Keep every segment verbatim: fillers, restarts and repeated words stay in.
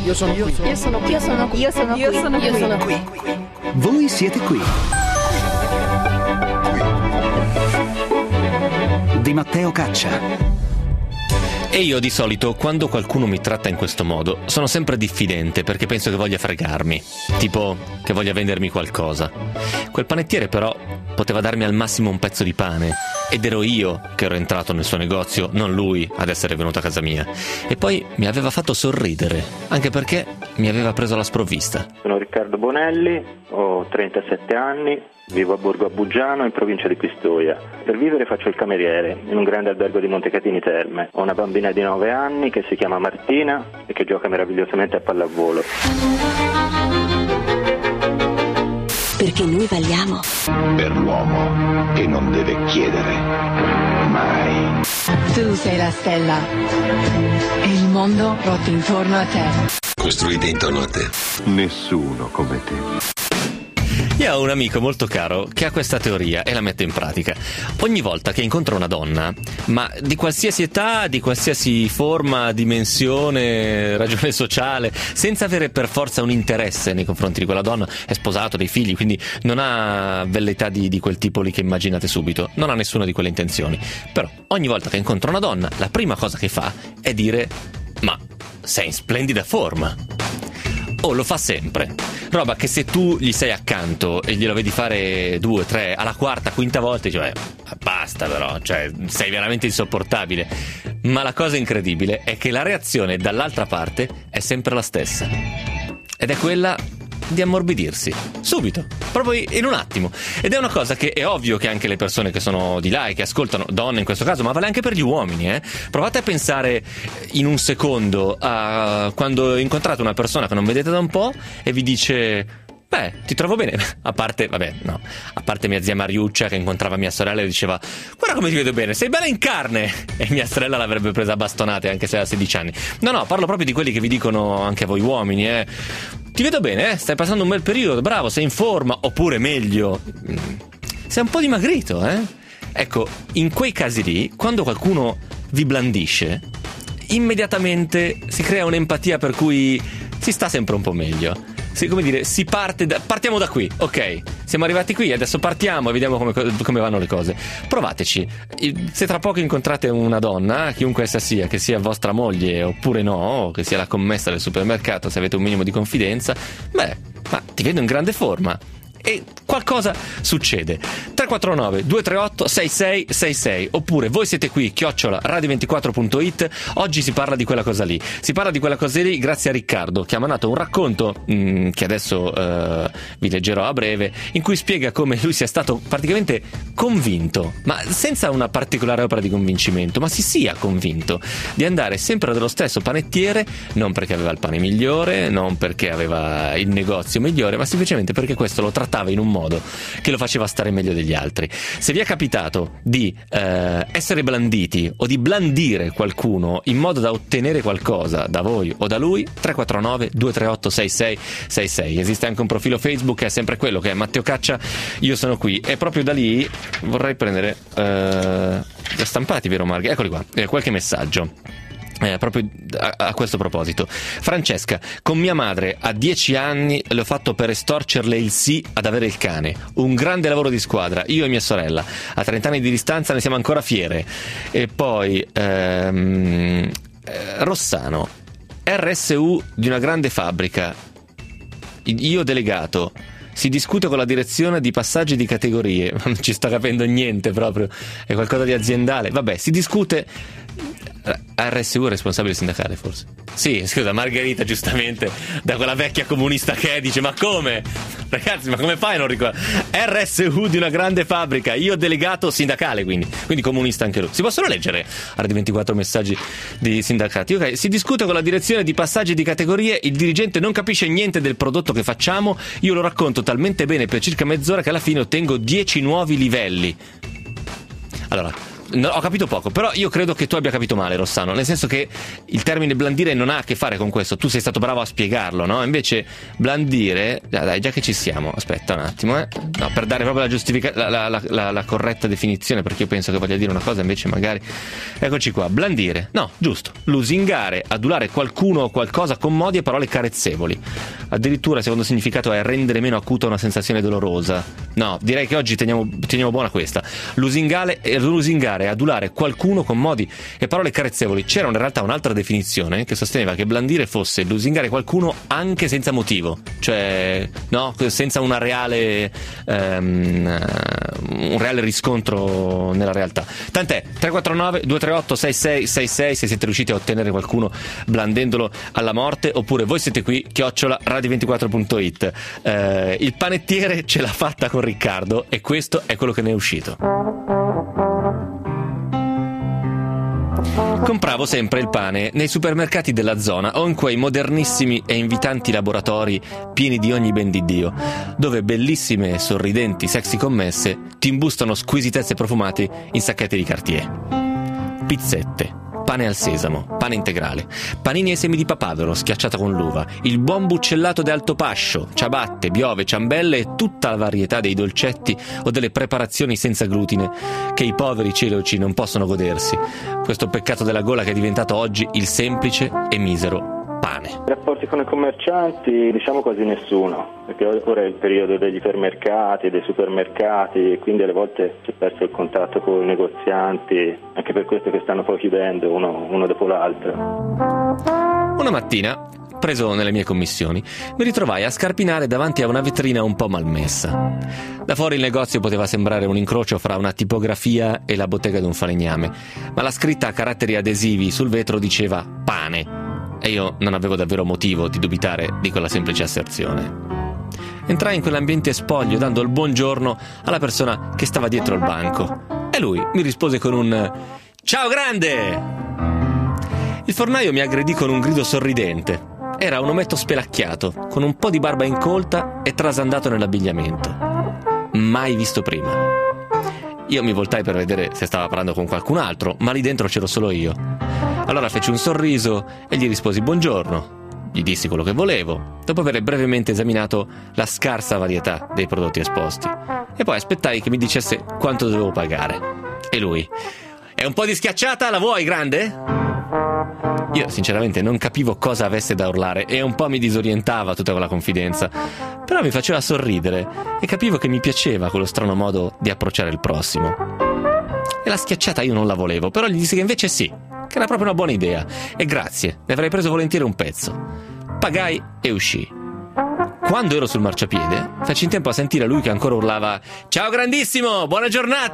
Io sono qui. Io sono qui. Io sono qui. Io sono qui. Io sono qui. Io sono qui. Voi siete qui. Di Matteo Caccia. E io di solito, quando qualcuno mi tratta in questo modo, sono sempre diffidente perché penso che voglia fregarmi, tipo che voglia vendermi qualcosa. Quel panettiere però poteva darmi al massimo un pezzo di pane ed ero io che ero entrato nel suo negozio, non lui ad essere venuto a casa mia. E poi mi aveva fatto sorridere, anche perché mi aveva preso alla sprovvista. Sono Riccardo Bonelli, ho trentasette anni, vivo a Borgo Abuggiano in provincia di Pistoia. Per vivere faccio il cameriere in un grande albergo di Montecatini Terme. Ho una bambina di nove anni che si chiama Martina e che gioca meravigliosamente a pallavolo. Perché noi valiamo. Per l'uomo che non deve chiedere mai. Tu sei la stella e il mondo ruota intorno a te. Costruite intorno a te. Nessuno come te. Io ho un amico molto caro che ha questa teoria e la mette in pratica. Ogni volta che incontra una donna, ma di qualsiasi età, di qualsiasi forma, dimensione, ragione sociale, senza avere per forza un interesse nei confronti di quella donna, è sposato, dei figli, quindi non ha velleità di, di quel tipo lì che immaginate subito, non ha nessuna di quelle intenzioni. Però ogni volta che incontra una donna, la prima cosa che fa è dire: ma sei in splendida forma. Oh, lo fa sempre. Roba che se tu gli sei accanto e glielo vedi fare due, tre, alla quarta, quinta volta, dici, beh, basta però, cioè, sei veramente insopportabile. Ma la cosa incredibile è che la reazione dall'altra parte è sempre la stessa. Ed è quella di ammorbidirsi. Subito. Proprio in un attimo. Ed è una cosa che è ovvio che anche le persone che sono di là e che ascoltano, donne in questo caso, ma vale anche per gli uomini, eh. Provate a pensare in un secondo a quando incontrate una persona che non vedete da un po' e vi dice: beh, ti trovo bene. A parte, vabbè, no. A parte mia zia Mariuccia che incontrava mia sorella e diceva: guarda come ti vedo bene, sei bella in carne. E mia sorella l'avrebbe presa a bastonate anche se aveva sedici anni. No, no, parlo proprio di quelli che vi dicono anche a voi uomini, eh. Ti vedo bene, eh? Stai passando un bel periodo, bravo, sei in forma, oppure meglio, sei un po' dimagrito, eh? Ecco, in quei casi lì, quando qualcuno vi blandisce, immediatamente si crea un'empatia per cui si sta sempre un po' meglio. Si, come dire, si parte da, partiamo da qui, ok, siamo arrivati qui, adesso partiamo e vediamo come, come vanno le cose. Provateci. Se tra poco incontrate una donna, chiunque essa sia, che sia vostra moglie oppure no, o che sia la commessa del supermercato, se avete un minimo di confidenza, beh, ma ti vedo in grande forma. E qualcosa succede. Tre quattro nove due tre otto sei sei sei sei oppure voi siete qui chiocciola radio ventiquattro punto it. Oggi si parla di quella cosa lì. Si parla di quella cosa lì grazie a Riccardo, che ha mandato un racconto mh, che adesso uh, vi leggerò a breve, in cui spiega come lui sia stato praticamente convinto, ma senza una particolare opera di convincimento, ma si sia convinto di andare sempre dallo stesso panettiere, non perché aveva il pane migliore, non perché aveva il negozio migliore, ma semplicemente perché questo lo trattava in un modo che lo faceva stare meglio degli altri. Se vi è capitato di eh, essere blanditi o di blandire qualcuno in modo da ottenere qualcosa da voi o da lui, tre quattro nove due tre otto sei sei sei sei. Esiste anche un profilo Facebook, è sempre quello, che è Matteo Caccia, io sono qui, e proprio da lì vorrei prendere eh, già stampati, vero Marghe? Eccoli qua, eh, qualche messaggio. Eh, proprio a, a questo proposito. Francesca: con mia madre a dieci anni le ho fatto per estorcerle il sì ad avere il cane. Un grande lavoro di squadra, io e mia sorella. A trenta anni di distanza ne siamo ancora fiere. E poi ehm, eh, Rossano: R S U di una grande fabbrica, io delegato. Si discute con la direzione di passaggi di categorie. Non ci sto capendo niente proprio. È qualcosa di aziendale. Vabbè, si discute. R S U è responsabile sindacale, forse? Sì, scusa, Margherita giustamente, da quella vecchia comunista che è, dice: ma come? Ragazzi, ma come fai a non ricordare? R S U di una grande fabbrica, io delegato sindacale, quindi quindi comunista anche lui. Si possono leggere a Radio ventiquattro messaggi di sindacati. Ok, si discute con la direzione di passaggi di categorie, il dirigente non capisce niente del prodotto che facciamo, io lo racconto talmente bene per circa mezz'ora che alla fine ottengo dieci nuovi livelli. Allora, no, ho capito poco, però io credo che tu abbia capito male, Rossano, nel senso che il termine blandire non ha a che fare con questo, tu sei stato bravo a spiegarlo, no? Invece blandire, dai, già che ci siamo, aspetta un attimo, eh. No, per dare proprio la giustifica la, la, la, la, la corretta definizione, perché io penso che voglia dire una cosa, invece magari, eccoci qua, blandire, no, giusto, lusingare, adulare qualcuno o qualcosa con modi e parole carezzevoli, addirittura secondo significato è rendere meno acuta una sensazione dolorosa. No, direi che oggi teniamo, teniamo buona questa. Lusingare, lusingare, adulare qualcuno con modi e parole carezzevoli. C'era in realtà un'altra definizione che sosteneva che blandire fosse lusingare qualcuno anche senza motivo, cioè no, senza una reale um, un reale riscontro nella realtà. Tant'è, tre quattro nove due tre otto sei sei sei sei se siete riusciti a ottenere qualcuno blandendolo alla morte, oppure voi siete qui chiocciola radio ventiquattro punto it. Eh, il panettiere ce l'ha fatta con Riccardo e questo è quello che ne è uscito. Compravo sempre il pane nei supermercati della zona o in quei modernissimi e invitanti laboratori pieni di ogni ben di Dio, dove bellissime e sorridenti sexy commesse ti imbustano squisitezze profumate in sacchetti di Cartier. Pizzette, pane al sesamo, pane integrale, panini ai semi di papavero schiacciato con l'uva, il buon buccellato di Altopascio, ciabatte, biove, ciambelle e tutta la varietà dei dolcetti o delle preparazioni senza glutine che i poveri celiaci non possono godersi. Questo peccato della gola che è diventato oggi il semplice e misero pane. Rapporti con i commercianti, diciamo quasi nessuno, perché ora è il periodo degli ipermercati, dei supermercati, e quindi alle volte si è perso il contatto con i negozianti, anche per questo che stanno poi chiudendo uno, uno dopo l'altro. Una mattina, preso nelle mie commissioni, mi ritrovai a scarpinare davanti a una vetrina un po' malmessa. Da fuori il negozio poteva sembrare un incrocio fra una tipografia e la bottega di un falegname, ma la scritta a caratteri adesivi sul vetro diceva pane, e io non avevo davvero motivo di dubitare di quella semplice asserzione. Entrai in quell'ambiente spoglio dando il buongiorno alla persona che stava dietro il banco e lui mi rispose con un «Ciao grande!». Il fornaio mi aggredì con un grido sorridente. Era un ometto spelacchiato, con un po' di barba incolta e trasandato nell'abbigliamento. Mai visto prima. Io mi voltai per vedere se stava parlando con qualcun altro, ma lì dentro c'ero solo io. Allora feci un sorriso e gli risposi buongiorno. Gli dissi quello che volevo, dopo aver brevemente esaminato la scarsa varietà dei prodotti esposti. E poi aspettai che mi dicesse quanto dovevo pagare. E lui: «È un po' di schiacciata, la vuoi, grande?» Io sinceramente non capivo cosa avesse da urlare e un po' mi disorientava tutta quella confidenza, però mi faceva sorridere e capivo che mi piaceva quello strano modo di approcciare il prossimo. E la schiacciata io non la volevo, però gli dissi che invece sì, che era proprio una buona idea, e grazie, ne avrei preso volentieri un pezzo. Pagai e uscii. Quando ero sul marciapiede, feci in tempo a sentire lui che ancora urlava «Ciao grandissimo, buona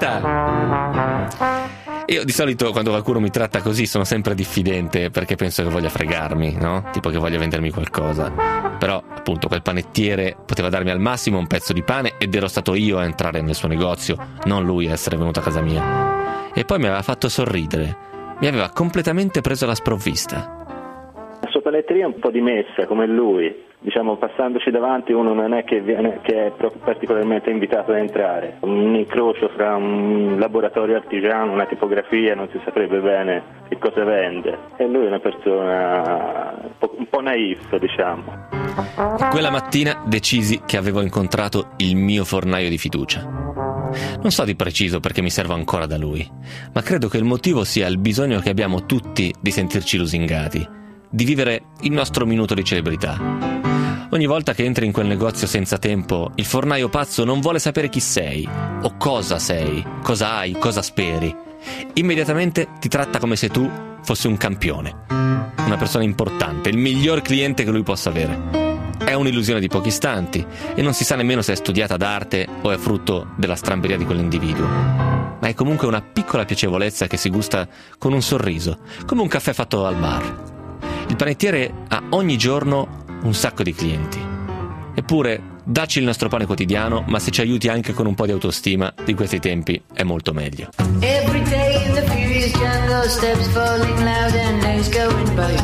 giornata!». Io di solito quando qualcuno mi tratta così sono sempre diffidente, perché penso che voglia fregarmi, no? Tipo che voglia vendermi qualcosa. Però appunto quel panettiere poteva darmi al massimo un pezzo di pane ed ero stato io a entrare nel suo negozio, non lui a essere venuto a casa mia. E poi mi aveva fatto sorridere, mi aveva completamente preso alla sprovvista. La sua panetteria è un po' dimessa come lui, diciamo, passandoci davanti uno non è che, viene, che è proprio particolarmente invitato ad entrare. Un incrocio fra un laboratorio artigiano, una tipografia, non si saprebbe bene che cosa vende. E lui è una persona un po', un po' naif, diciamo. Quella mattina decisi che avevo incontrato il mio fornaio di fiducia. Non so di preciso perché mi servo ancora da lui, ma credo che il motivo sia il bisogno che abbiamo tutti di sentirci lusingati, di vivere il nostro minuto di celebrità. Ogni volta che entri in quel negozio senza tempo, il fornaio pazzo non vuole sapere chi sei, o cosa sei, cosa hai, cosa speri. Immediatamente ti tratta come se tu fossi un campione, una persona importante, il miglior cliente che lui possa avere. È un'illusione di pochi istanti e non si sa nemmeno se è studiata d'arte o è frutto della stramberia di quell'individuo. Ma è comunque una piccola piacevolezza che si gusta con un sorriso, come un caffè fatto al bar. Il panettiere ha ogni giorno un sacco di clienti. Eppure, dacci il nostro pane quotidiano, ma se ci aiuti anche con un po' di autostima, di questi tempi è molto meglio. Every day in the furious jungle, steps falling loud and names going by.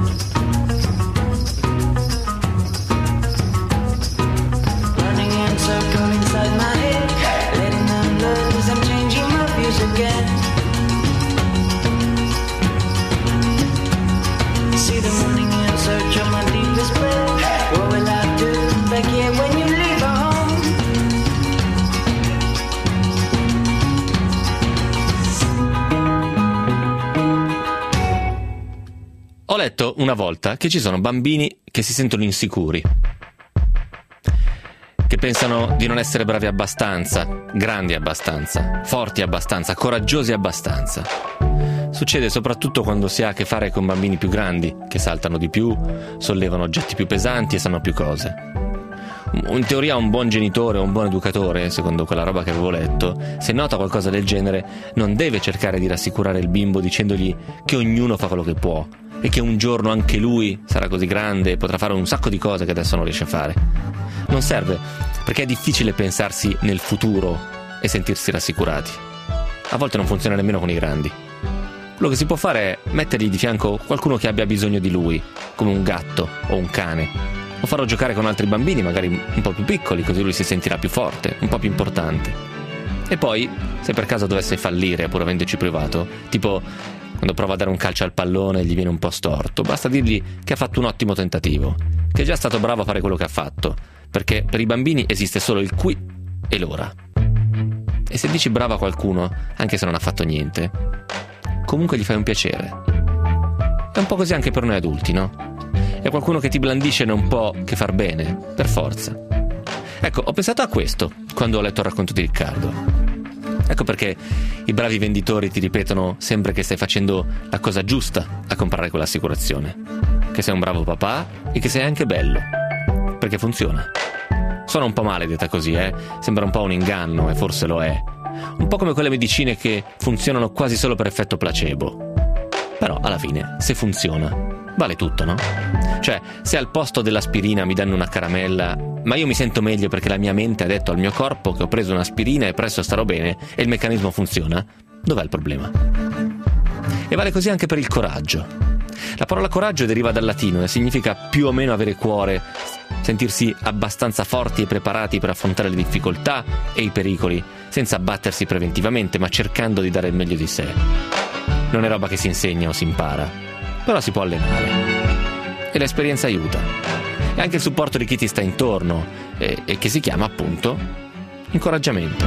Running in circle inside my head, letting them learn as I'm changing my views again. una volta che ci sono bambini che si sentono insicuri, che pensano di non essere bravi abbastanza, grandi abbastanza, forti abbastanza, coraggiosi abbastanza. Succede soprattutto quando si ha a che fare con bambini più grandi, che saltano di più, sollevano oggetti più pesanti e sanno più cose. In teoria un buon genitore o un buon educatore, secondo quella roba che avevo letto, se nota qualcosa del genere, non deve cercare di rassicurare il bimbo dicendogli che ognuno fa quello che può e che un giorno anche lui sarà così grande e potrà fare un sacco di cose che adesso non riesce a fare. Non serve, perché è difficile pensarsi nel futuro e sentirsi rassicurati. A volte non funziona nemmeno con i grandi. Quello che si può fare è mettergli di fianco qualcuno che abbia bisogno di lui, come un gatto o un cane, o farlo giocare con altri bambini, magari un po' più piccoli, così lui si sentirà più forte, un po' più importante. E poi, se per caso dovesse fallire, pur avendoci provato, tipo quando prova a dare un calcio al pallone e gli viene un po' storto, basta dirgli che ha fatto un ottimo tentativo, che è già stato bravo a fare quello che ha fatto, perché per i bambini esiste solo il qui e l'ora. E se dici bravo a qualcuno, anche se non ha fatto niente, comunque gli fai un piacere. È un po' così anche per noi adulti, no? È qualcuno che ti blandisce non può che far bene, per forza. Ecco, ho pensato a questo quando ho letto il racconto di Riccardo. Ecco perché i bravi venditori ti ripetono sempre che stai facendo la cosa giusta a comprare quell'assicurazione, che sei un bravo papà e che sei anche bello, perché funziona. Suona un po' male detta così, eh? Sembra un po' un inganno, e forse lo è. Un po' come quelle medicine che funzionano quasi solo per effetto placebo. Però alla fine, se funziona, vale tutto, no? Cioè, se al posto dell'aspirina mi danno una caramella, ma io mi sento meglio perché la mia mente ha detto al mio corpo che ho preso un'aspirina e presto starò bene e il meccanismo funziona, dov'è il problema? E vale così anche per il coraggio. La parola coraggio deriva dal latino e significa più o meno avere cuore, sentirsi abbastanza forti e preparati per affrontare le difficoltà e i pericoli, senza abbattersi preventivamente, ma cercando di dare il meglio di sé. Non è roba che si insegna o si impara, però si può allenare. E l'esperienza aiuta. E anche il supporto di chi ti sta intorno, e, e che si chiama appunto incoraggiamento.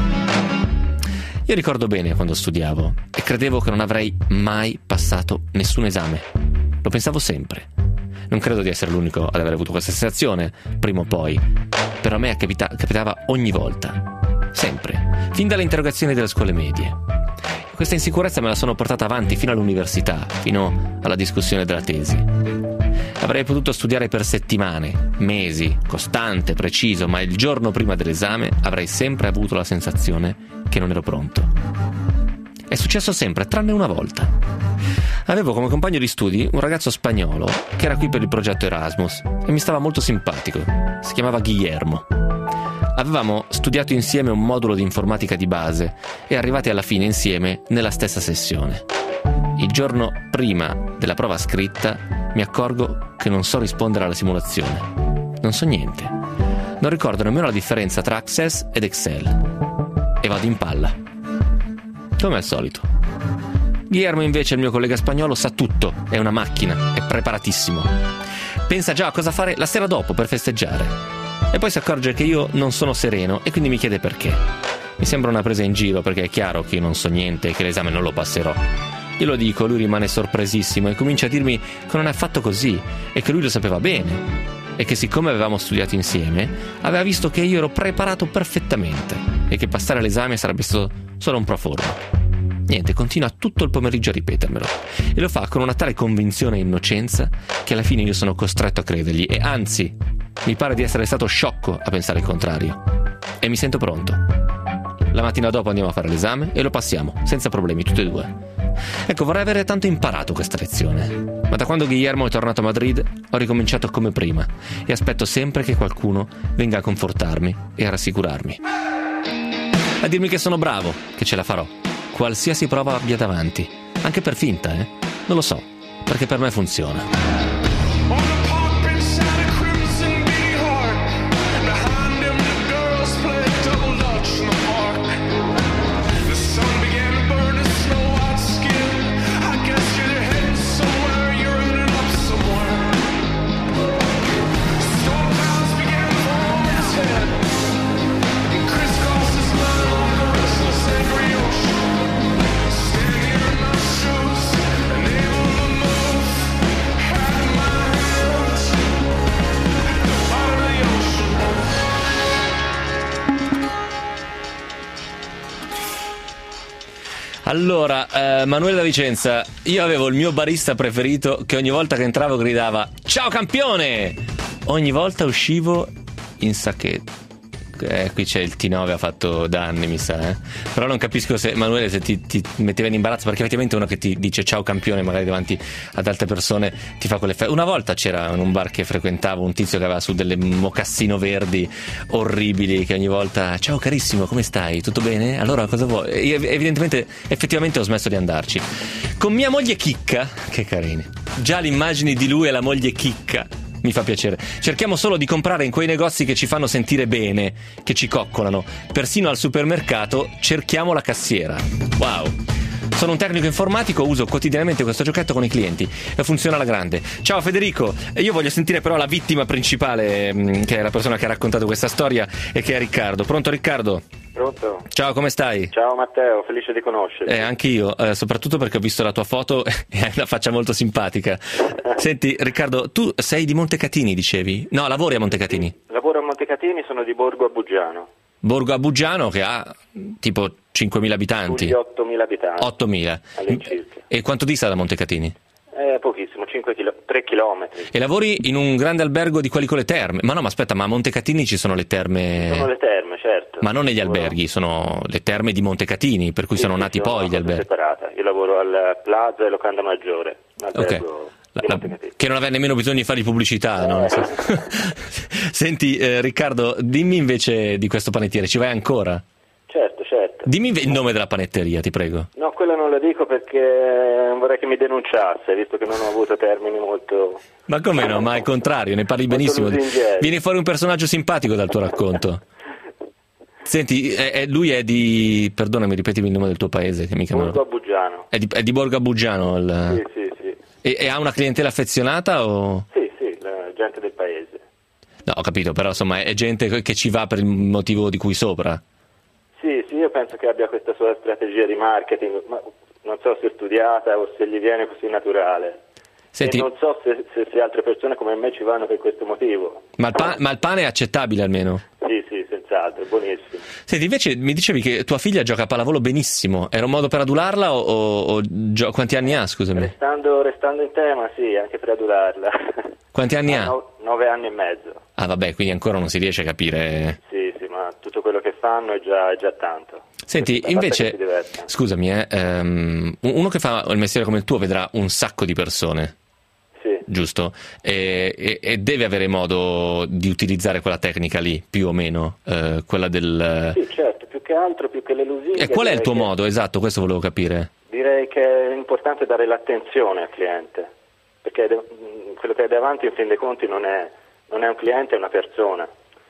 Io ricordo bene quando studiavo e credevo che non avrei mai passato nessun esame. Lo pensavo sempre. Non credo di essere l'unico ad aver avuto questa sensazione, prima o poi. Però a me capita- capitava ogni volta. Sempre. Fin dalle interrogazioni delle scuole medie. Questa insicurezza me la sono portata avanti fino all'università, fino alla discussione della tesi. Avrei potuto studiare per settimane, mesi, costante, preciso, ma il giorno prima dell'esame avrei sempre avuto la sensazione che non ero pronto. È successo sempre, tranne una volta. Avevo come compagno di studi un ragazzo spagnolo che era qui per il progetto Erasmus e mi stava molto simpatico. Si chiamava Guillermo. Avevamo studiato insieme un modulo di informatica di base e arrivati alla fine insieme nella stessa sessione. Il giorno prima della prova scritta mi accorgo che non so rispondere alla simulazione. Non so niente. Non ricordo nemmeno la differenza tra Access ed Excel. E vado in palla. Come al solito. Guillermo invece, il mio collega spagnolo, sa tutto, è una macchina, è preparatissimo. Pensa già a cosa fare la sera dopo per festeggiare. E poi si accorge che io non sono sereno e quindi mi chiede perché. Mi sembra una presa in giro perché è chiaro che io non so niente e che l'esame non lo passerò. Io lo dico, lui rimane sorpresissimo e comincia a dirmi che non è affatto così e che lui lo sapeva bene e che siccome avevamo studiato insieme aveva visto che io ero preparato perfettamente e che passare l'esame sarebbe stato solo un pro forma. Niente, continua tutto il pomeriggio a ripetermelo e lo fa con una tale convinzione e innocenza che alla fine io sono costretto a credergli e anzi mi pare di essere stato sciocco a pensare il contrario e mi sento pronto. La mattina dopo andiamo a fare l'esame e lo passiamo senza problemi tutti e due. Ecco, vorrei avere tanto imparato questa lezione, ma da quando Guillermo è tornato a Madrid ho ricominciato come prima e aspetto sempre che qualcuno venga a confortarmi e a rassicurarmi, a dirmi che sono bravo, che ce la farò qualsiasi prova abbia davanti, anche per finta, eh? Non lo so, perché per me funziona. Allora, eh, Emanuele da Vicenza, io avevo il mio barista preferito che ogni volta che entravo gridava "Ciao campione!" Ogni volta uscivo in sacchetto. Eh, qui c'è il T nove, ha fatto danni, mi sa, eh. Però non capisco se Emanuele se ti, ti metteva in imbarazzo, perché effettivamente uno che ti dice ciao campione magari davanti ad altre persone ti fa quell'effetto. Una volta c'era in un bar che frequentavo un tizio che aveva su delle mocassino verdi orribili, che ogni volta ciao carissimo, come stai? Tutto bene? Allora cosa vuoi? E evidentemente effettivamente ho smesso di andarci. Con mia moglie Chicca, che carini, già l'immagine di lui e la moglie Chicca mi fa piacere. Cerchiamo solo di comprare in quei negozi che ci fanno sentire bene, che ci coccolano. Persino al supermercato cerchiamo la cassiera. Wow. Sono un tecnico informatico, uso quotidianamente questo giochetto con i clienti e funziona alla grande. Ciao Federico, io voglio sentire però la vittima principale, che è la persona che ha raccontato questa storia, e che è Riccardo. Pronto Riccardo? Pronto? Ciao, come stai? Ciao Matteo, felice di conoscerti. Eh, anche io, eh, soprattutto perché ho visto la tua foto e hai una faccia molto simpatica. Senti, Riccardo, tu sei di Montecatini, dicevi? No, lavori a Montecatini. Lavoro a Montecatini, sono di Borgo a Buggiano. Borgo a Buggiano, che ha tipo cinquemila abitanti. Sugli ottomila abitanti. ottomila. All'incirca. E quanto dista da Montecatini? Eh, pochissimo, cinque chilo- tre chilometri. E lavori in un grande albergo di quelli con le terme? Ma no, ma aspetta, ma a Montecatini ci sono le terme? Sono le terme, certo. Ma non negli alberghi, sono le terme di Montecatini, per cui sì, sono sì, nati sono poi gli alberghi. Separata. Io lavoro al Plaza e Locanda Maggiore, un albergo Ok. di La, Montecatini. che non aveva nemmeno bisogno di fare di pubblicità, no? Eh. Senti, eh, Riccardo, dimmi invece di questo panettiere, ci vai ancora? Certo, certo. Dimmi il nome della panetteria, ti prego. No, quello non lo dico perché non vorrei che mi denunciasse, visto che non ho avuto termini molto... Ma come no? Ma al contrario, ne parli benissimo. Vieni fuori un personaggio simpatico dal tuo racconto. Senti, è, è, lui è di... perdonami, ripetimi il nome del tuo paese che mica Borgo a Buggiano. È di, è di Borgo a Buggiano? Il... Sì, sì, sì. E, e ha una clientela affezionata o... Sì, sì, la gente del paese. No, ho capito, però insomma è gente che ci va per il motivo di cui sopra. Sì, sì, io penso che abbia questa sua strategia di marketing, ma non so se è studiata o se gli viene così naturale. Senti, e non so se, se, se altre persone come me ci vanno per questo motivo. Ma il, pa- ma il pane è accettabile almeno? Sì, sì, senz'altro, è buonissimo. Senti, invece mi dicevi che tua figlia gioca a pallavolo benissimo. Era un modo per adularla o, o, o gio- quanti anni ha, scusami? Restando, restando in tema, sì, anche per adularla. Quanti anni ha? No, nove anni e mezzo. Ah vabbè, quindi ancora non si riesce a capire. Sì, sì, ma tutto quello che fanno è già, è già tanto. Senti, invece, scusami, eh, um, uno che fa il mestiere come il tuo vedrà un sacco di persone. Sì. Giusto? E, e, e deve avere modo di utilizzare quella tecnica lì, più o meno, eh, quella del... Sì, certo, più che altro, più che le lusinghe. E qual è il tuo che... modo? Esatto, questo volevo capire. Direi che è importante dare l'attenzione al cliente, perché de- quello che hai davanti in fin dei conti non è, non è un cliente, è una persona.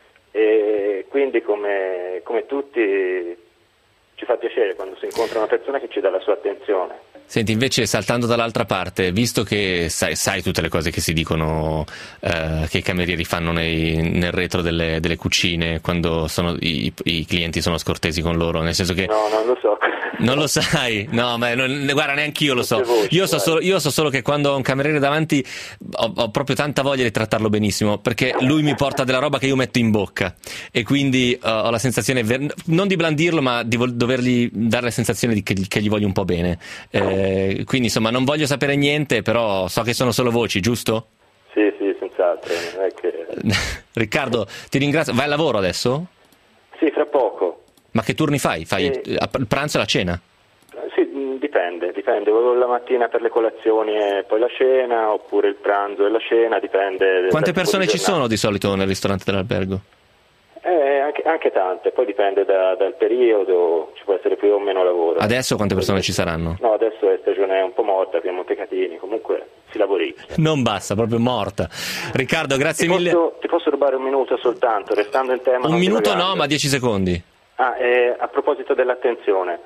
E quindi come, come tutti ci fa piacere quando si incontra una persona che ci dà la sua attenzione. Senti, invece saltando dall'altra parte, visto che sai, sai tutte le cose che si dicono eh, che i camerieri fanno nei, nel retro delle, delle cucine quando sono, i, i clienti sono scortesi con loro, nel senso che... No, non lo so. Non lo sai? No, ma non, guarda, neanche io lo so. Voci, io, so solo, io so solo che quando ho un cameriere davanti ho, ho proprio tanta voglia di trattarlo benissimo, perché lui mi porta della roba che io metto in bocca e quindi uh, ho la sensazione, ver- non di blandirlo, ma di vol- dovergli dare la sensazione di che, che gli voglio un po' bene. Eh, quindi insomma non voglio sapere niente, però so che sono solo voci, giusto? Sì, sì, senz'altro. Non è che... Riccardo, ti ringrazio. Vai al lavoro adesso? Sì, fra poco. Ma che turni fai? Fai Eh, il pranzo e la cena? Sì, dipende, dipende. O la mattina per le colazioni e poi la cena, oppure il pranzo e la cena, dipende. Quante dal tipo persone di ci giornata. sono di solito nel ristorante dell'albergo? Eh, anche, anche tante, poi dipende da, dal periodo, ci può essere più o meno lavoro. Adesso quante persone ci saranno? No, adesso è stagione un po' morta qui a Montecatini, comunque si lavorizza. Non basta, proprio morta. Riccardo, grazie ti mille. Posso, ti posso rubare un minuto soltanto, restando in tema? Un minuto divagando. no, ma dieci secondi. Ah, eh, a proposito dell'attenzione,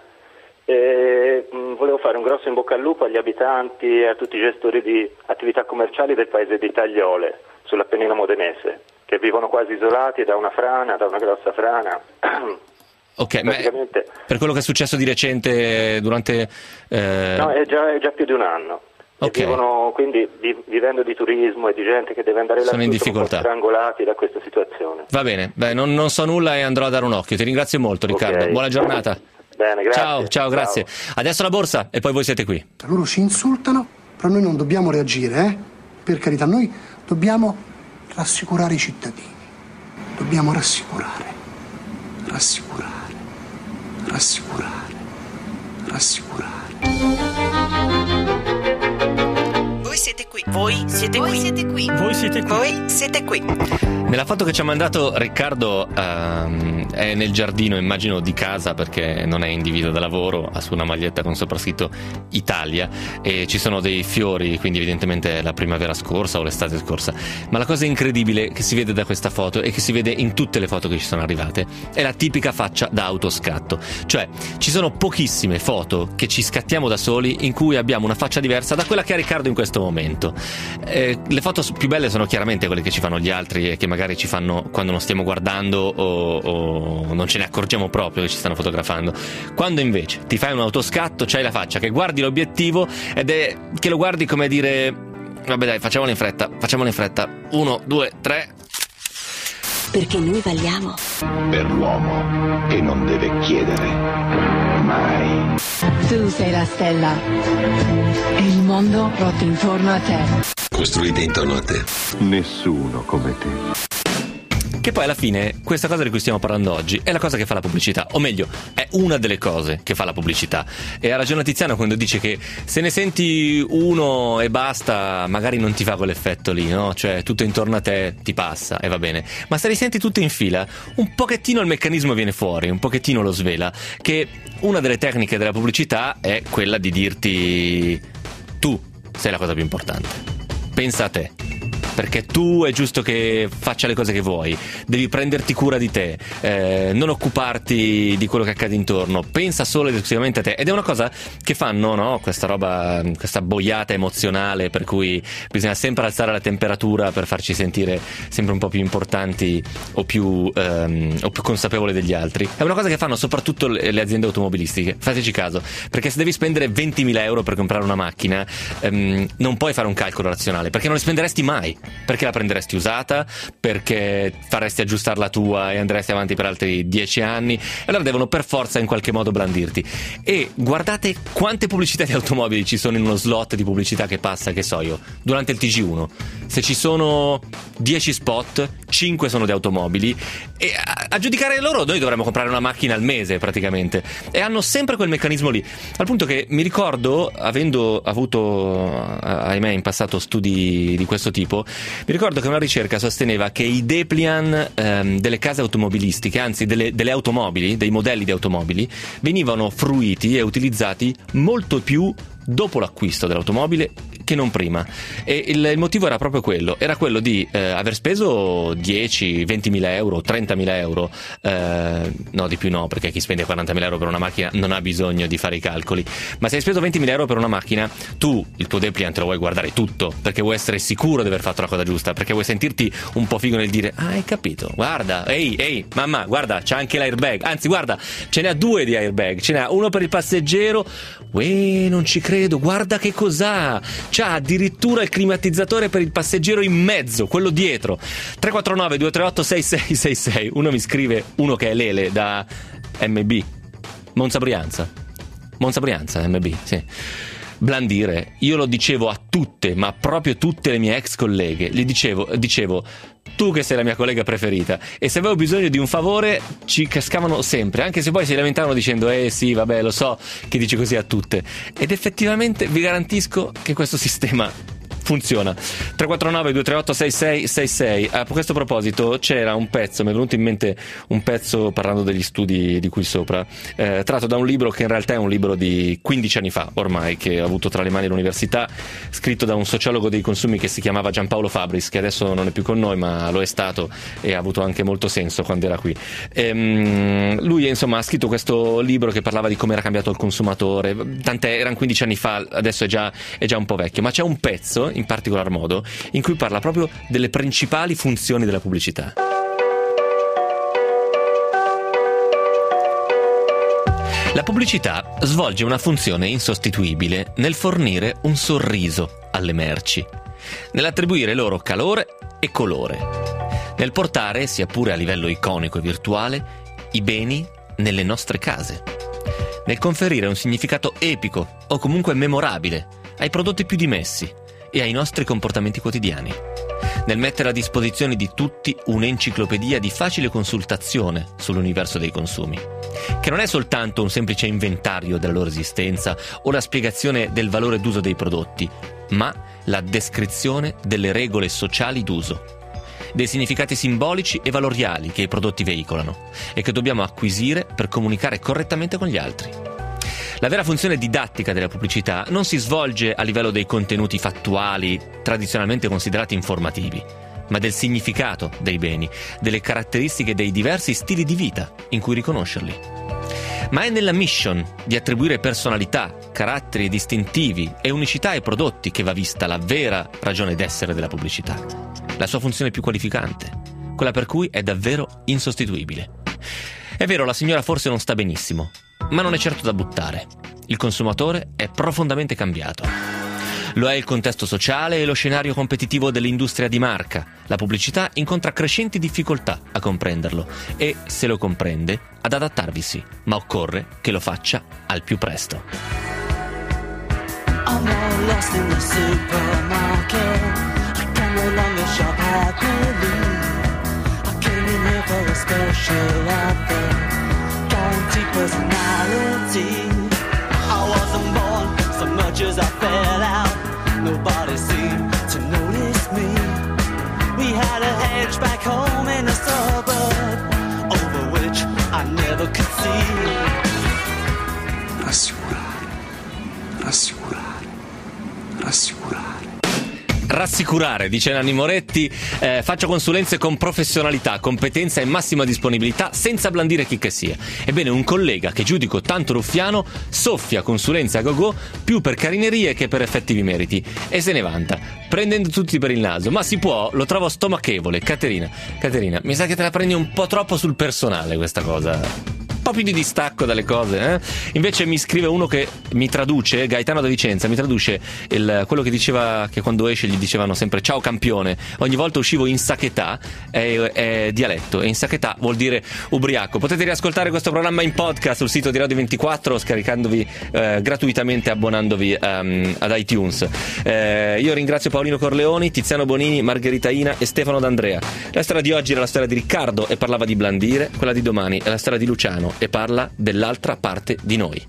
eh, mh, volevo fare un grosso in bocca al lupo agli abitanti e a tutti i gestori di attività commerciali del paese di Tagliole, sull'Appennino modenese, che vivono quasi isolati da una frana, da una grossa frana. Ok, ma per quello che è successo di recente durante... Eh... No, è già, è già più di un anno. Okay. E vivono, quindi vi, vivendo di turismo e di gente che deve andare là, sono in difficoltà, sono strangolati da questa situazione. Va bene, beh, non, non so nulla e andrò a dare un occhio. Ti ringrazio molto, Riccardo. Okay. Buona giornata. Bene, grazie. Ciao, ciao, grazie. Ciao. Adesso la borsa e poi voi siete qui. Loro ci insultano, però noi non dobbiamo reagire, eh? Per carità, noi dobbiamo rassicurare i cittadini. Dobbiamo rassicurare, rassicurare, rassicurare, rassicurare. Voi siete qui. Voi siete qui. Siete qui. Voi siete qui. Voi siete qui. Nella foto che ci ha mandato Riccardo ehm, è nel giardino, immagino, di casa, perché non è in divisa da lavoro, ha su una maglietta con soprascritto Italia e ci sono dei fiori, quindi evidentemente è la primavera scorsa o l'estate scorsa. Ma la cosa incredibile che si vede da questa foto e che si vede in tutte le foto che ci sono arrivate è la tipica faccia da autoscatto. Cioè, ci sono pochissime foto che ci scattiamo da soli in cui abbiamo una faccia diversa da quella che ha Riccardo in questo momento. Eh, le foto più belle sono chiaramente quelle che ci fanno gli altri e che magari ci fanno quando non stiamo guardando o, o non ce ne accorgiamo proprio che ci stanno fotografando. Quando invece ti fai un autoscatto, c'hai la faccia che guardi l'obiettivo ed è che lo guardi come a dire vabbè dai, facciamolo in fretta, facciamolo in fretta, uno, due, tre. Perché noi valiamo. Per l'uomo che non deve chiedere mai. Tu sei la stella e il mondo ruota intorno a te. Costruite intorno a te. Nessuno come te. Che poi alla fine questa cosa di cui stiamo parlando oggi è la cosa che fa la pubblicità, o meglio è una delle cose che fa la pubblicità. E ha ragione Tiziano quando dice che se ne senti uno e basta magari non ti fa quell'effetto lì, no? Cioè tutto intorno a te ti passa e va bene, ma se li senti tutti in fila un pochettino il meccanismo viene fuori, un pochettino lo svela, che una delle tecniche della pubblicità è quella di dirti tu sei la cosa più importante, pensa a te, perché tu è giusto che faccia le cose che vuoi, devi prenderti cura di te, eh, non occuparti di quello che accade intorno, pensa solo ed esclusivamente a te. Ed è una cosa che fanno, no? Questa roba, questa boiata emozionale per cui bisogna sempre alzare la temperatura per farci sentire sempre un po' più importanti o più, ehm, o più consapevoli degli altri. È una cosa che fanno soprattutto le, le aziende automobilistiche, fateci caso, perché se devi spendere ventimila euro per comprare una macchina, ehm, non puoi fare un calcolo razionale, perché non le spenderesti mai. Perché la prenderesti usata, perché faresti aggiustare la tua e andresti avanti per altri dieci anni, e allora devono per forza in qualche modo blandirti. E guardate quante pubblicità di automobili ci sono in uno slot di pubblicità che passa, che so io, durante il T G uno. Se ci sono dieci spot, cinque sono di automobili, e a, a giudicare loro noi dovremmo comprare una macchina al mese praticamente, e hanno sempre quel meccanismo lì, al punto che mi ricordo, avendo avuto ahimè in passato studi di questo tipo, mi ricordo che una ricerca sosteneva che i dépliant ehm, delle case automobilistiche, anzi delle, delle automobili, dei modelli di automobili, venivano fruiti e utilizzati molto più dopo l'acquisto dell'automobile che non prima, e il, il motivo era proprio quello, era quello di eh, aver speso dieci, ventimila euro, trentamila euro, eh, no di più no, perché chi spende quarantamila euro per una macchina non ha bisogno di fare i calcoli, ma se hai speso ventimila euro per una macchina, tu il tuo dépliant te lo vuoi guardare tutto, perché vuoi essere sicuro di aver fatto la cosa giusta, perché vuoi sentirti un po' figo nel dire ah hai capito, guarda, ehi ehi mamma guarda c'è anche l'airbag, anzi guarda ce ne ha due di airbag, ce ne ha uno per il passeggero, uè non ci credo, guarda che cos'ha, c'ha addirittura il climatizzatore per il passeggero in mezzo, quello dietro. Tre quattro nove due tre otto sei sei sei sei. Uno mi scrive, uno che è Lele da M B Monza Brianza Monza Brianza M B, sì. Blandire, io lo dicevo a tutte, ma proprio tutte le mie ex colleghe, gli dicevo, dicevo tu che sei la mia collega preferita, e se avevo bisogno di un favore ci cascavano sempre, anche se poi si lamentavano dicendo eh sì vabbè lo so che dici così a tutte, ed effettivamente vi garantisco che questo sistema funziona. Tre quattro nove due tre otto sei sei sei sei. A questo proposito c'era un pezzo, mi è venuto in mente un pezzo parlando degli studi di qui sopra, eh, tratto da un libro che in realtà è un libro di quindici anni fa ormai, che ho avuto tra le mani all'università, scritto da un sociologo dei consumi che si chiamava Giampaolo Fabris, che adesso non è più con noi ma lo è stato e ha avuto anche molto senso quando era qui. Ehm, lui insomma ha scritto questo libro che parlava di come era cambiato il consumatore, tant'è, erano quindici anni fa, adesso è già, è già un po' vecchio, ma c'è un pezzo in particolar modo in cui parla proprio delle principali funzioni della pubblicità. La pubblicità svolge una funzione insostituibile nel fornire un sorriso alle merci, nell'attribuire loro calore e colore, nel portare, sia pure a livello iconico e virtuale, i beni nelle nostre case. nel conferire un significato epico o comunque memorabile ai prodotti più dimessi e ai nostri comportamenti quotidiani, nel mettere a disposizione di tutti un'enciclopedia di facile consultazione sull'universo dei consumi, che non è soltanto un semplice inventario della loro esistenza o la spiegazione del valore d'uso dei prodotti, ma la descrizione delle regole sociali d'uso, dei significati simbolici e valoriali che i prodotti veicolano e che dobbiamo acquisire per comunicare correttamente con gli altri. La vera funzione didattica della pubblicità non si svolge a livello dei contenuti fattuali tradizionalmente considerati informativi, ma del significato dei beni, delle caratteristiche dei diversi stili di vita in cui riconoscerli. Ma è nella mission di attribuire personalità, caratteri distintivi e unicità ai prodotti che va vista la vera ragione d'essere della pubblicità, la sua funzione più qualificante, quella per cui è davvero insostituibile. È vero, la signora forse non sta benissimo, ma non è certo da buttare. Il consumatore è profondamente cambiato. Lo è il contesto sociale e lo scenario competitivo dell'industria di marca. La pubblicità incontra crescenti difficoltà a comprenderlo e, se lo comprende, ad adattarvisi, ma occorre che lo faccia al più presto. I'm all lost in the supermarket. I can no longer shop happily. I came in here for a special offer, guaranteed personality. I wasn't born so much as I fell out. Nobody seemed to notice me. We had a hedge back home in a suburb over which I never could see. Rassicurare, rassicurare, rassicurare. Rassicurare, dice Nanni Moretti, eh, faccio consulenze con professionalità, competenza e massima disponibilità senza blandire chi che sia. Ebbene, un collega che giudico tanto ruffiano soffia consulenze a go-go più per carinerie che per effettivi meriti e se ne vanta, prendendo tutti per il naso. Ma si può? Lo trovo stomachevole. Caterina, Caterina, mi sa che te la prendi un po' troppo sul personale questa cosa. Un po' più di distacco dalle cose, eh? Invece mi scrive uno che mi traduce, Gaetano da Vicenza, mi traduce il, quello che diceva, che quando esce gli dicevano sempre ciao campione, ogni volta uscivo in sacchetà, è, è dialetto, e in sacchetà vuol dire ubriaco. Potete riascoltare questo programma in podcast sul sito di Radio ventiquattro scaricandovi eh, gratuitamente, abbonandovi um, ad iTunes. Eh, io ringrazio Paolino Corleoni, Tiziano Bonini, Margherita Ina e Stefano D'Andrea. La storia di oggi era la storia di Riccardo e parlava di blandire, quella di domani è la storia di Luciano e parla dell'altra parte di noi.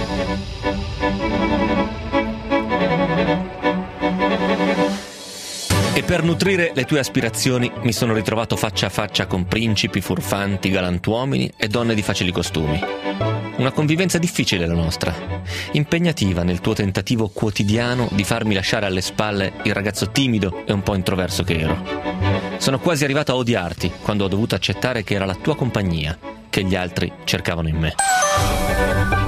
E per nutrire le tue aspirazioni mi sono ritrovato faccia a faccia con principi, furfanti, galantuomini e donne di facili costumi. Una convivenza difficile la nostra, impegnativa nel tuo tentativo quotidiano di farmi lasciare alle spalle il ragazzo timido e un po' introverso che ero. Sono quasi arrivato a odiarti quando ho dovuto accettare che era la tua compagnia che gli altri cercavano in me.